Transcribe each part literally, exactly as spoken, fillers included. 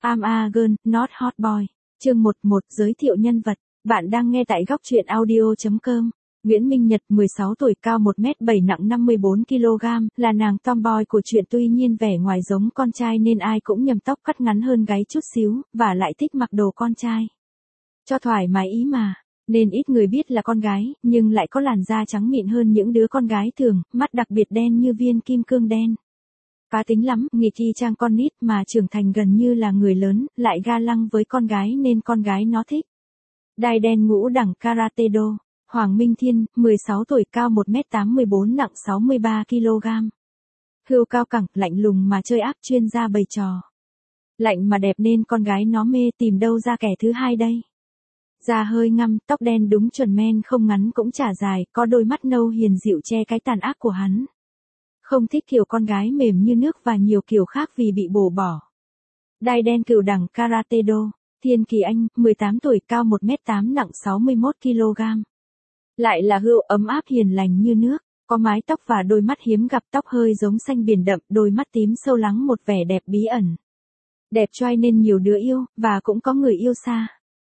I'm a girl, not hot boy. Chương mười một giới thiệu nhân vật. Bạn đang nghe tại góc truyện audio chấm com. Nguyễn Minh Nhật, mười sáu tuổi, cao một mét bảy, nặng năm mươi bốn ki lô gam, là nàng tomboy của truyện. Tuy nhiên vẻ ngoài giống con trai nên ai cũng nhầm tóc cắt ngắn hơn gáy chút xíu, và lại thích mặc đồ con trai. Cho thoải mái ý mà. Nên ít người biết là con gái, nhưng lại có làn da trắng mịn hơn những đứa con gái thường, mắt đặc biệt đen như viên kim cương đen. Cá tính lắm, nghịch y chang con nít mà trưởng thành gần như là người lớn, lại ga lăng với con gái nên con gái nó thích. Đai đen ngũ đẳng Karate Do. Hoàng Minh Thiên, mười sáu tuổi, cao một mét tám mươi bốn, nặng sáu mươi ba ki lô gam. Hươu cao cẳng, lạnh lùng mà chơi áp, chuyên gia bày trò. Lạnh mà đẹp nên con gái nó mê, tìm đâu ra kẻ thứ hai đây. Da hơi ngăm, tóc đen đúng chuẩn men, không ngắn cũng chả dài, có đôi mắt nâu hiền dịu che cái tàn ác của hắn. Không thích kiểu con gái mềm như nước và nhiều kiểu khác vì bị bổ bỏ. Đai đen cửu đẳng Karate Do. Thiên Kỳ Anh, mười tám tuổi, cao một mét tám, nặng sáu mươi mốt ki lô gam. Lại là hươu ấm áp hiền lành như nước, có mái tóc và đôi mắt hiếm gặp, tóc hơi giống xanh biển đậm, đôi mắt tím sâu lắng, một vẻ đẹp bí ẩn. Đẹp trai nên nhiều đứa yêu, và cũng có người yêu xa.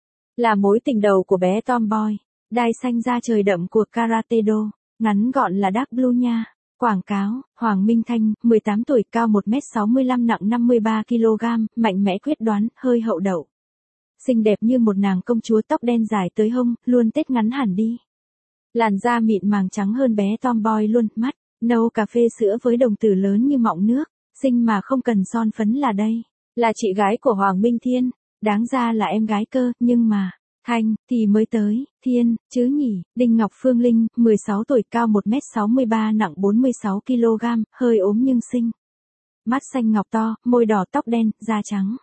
Là mối tình đầu của bé tomboy. Đai xanh da trời đậm của Karate Do, ngắn gọn là Dark Blue nha. Quảng cáo. Hoàng Minh Thanh, mười tám tuổi, cao một mét sáu mươi lăm, nặng năm mươi ba ki lô gam, mạnh mẽ quyết đoán, hơi hậu đậu. Xinh đẹp như một nàng công chúa, tóc đen dài tới hông, luôn tết ngắn hẳn đi. Làn da mịn màng trắng hơn bé tomboy luôn, mắt nâu cà phê sữa với đồng tử lớn như mọng nước, xinh mà không cần son phấn là đây. Là chị gái của Hoàng Minh Thiên, đáng ra là em gái cơ, nhưng mà Thanh thì mới tới, Thiên chứ nhỉ. Đinh Ngọc Phương Linh, mười sáu tuổi, cao một mét sáu mươi ba, nặng bốn mươi sáu ki lô gam, hơi ốm nhưng xinh. Mắt xanh ngọc to, môi đỏ, tóc đen, da trắng.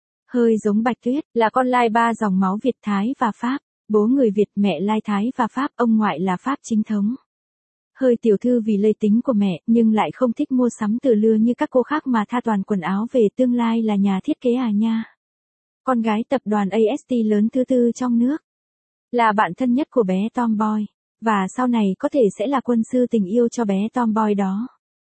Hơi giống Bạch Tuyết, là con lai ba dòng máu Việt Thái và Pháp. Bố người Việt, mẹ lai Thái và Pháp, ông ngoại là Pháp chính thống. Hơi tiểu thư vì lây tính của mẹ, nhưng lại không thích mua sắm từ lưa như các cô khác mà tha toàn quần áo về, tương lai là nhà thiết kế à nha. Con gái tập đoàn a ét tê lớn thứ tư trong nước. Là bạn thân nhất của bé tomboy. Và sau này có thể sẽ là quân sư tình yêu cho bé tomboy đó.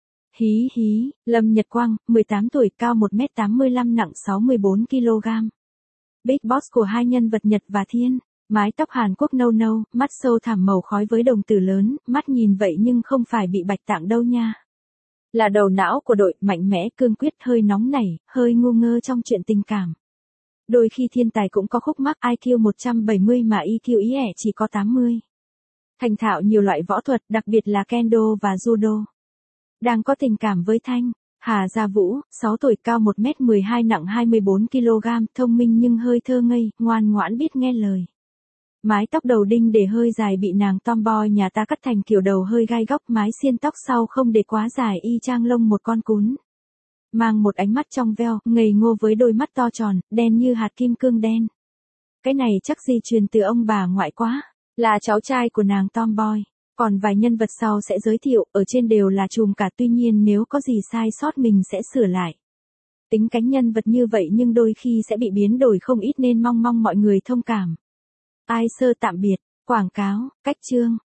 Hí hí. Lâm Nhật Quang, mười tám tuổi, cao một mét tám mươi lăm, nặng sáu mươi bốn ki lô gam. Big Boss của hai nhân vật Nhật và Thiên. Mái tóc Hàn Quốc nâu nâu, mắt sâu thẳm màu khói với đồng tử lớn, mắt nhìn vậy nhưng không phải bị bạch tạng đâu nha. Là đầu não của đội, mạnh mẽ, cương quyết, hơi nóng nảy, hơi ngu ngơ trong chuyện tình cảm. Đôi khi thiên tài cũng có khúc mắc, i kiu một trăm bảy mươi mà i kiu ý ẻ chỉ có tám mươi. Thành thạo nhiều loại võ thuật, đặc biệt là kendo và judo. Đang có tình cảm với Thanh. Hà Gia Vũ, sáu tuổi, cao một mét mười hai, nặng hai mươi bốn ki lô gam, thông minh nhưng hơi thơ ngây, ngoan ngoãn biết nghe lời. Mái tóc đầu đinh để hơi dài bị nàng tomboy nhà ta cắt thành kiểu đầu hơi gai góc, mái xiên tóc sau không để quá dài y chang lông một con cún. Mang một ánh mắt trong veo, ngây ngô với đôi mắt to tròn, đen như hạt kim cương đen. Cái này chắc di truyền từ ông bà ngoại quá. Là cháu trai của nàng tomboy. Còn vài nhân vật sau sẽ giới thiệu, ở trên đều là chùm cả, tuy nhiên nếu có gì sai sót mình sẽ sửa lại. Tính cánh nhân vật như vậy nhưng đôi khi sẽ bị biến đổi không ít nên mong mong mọi người thông cảm. Ai sơ tạm biệt. Quảng cáo. Cách chương.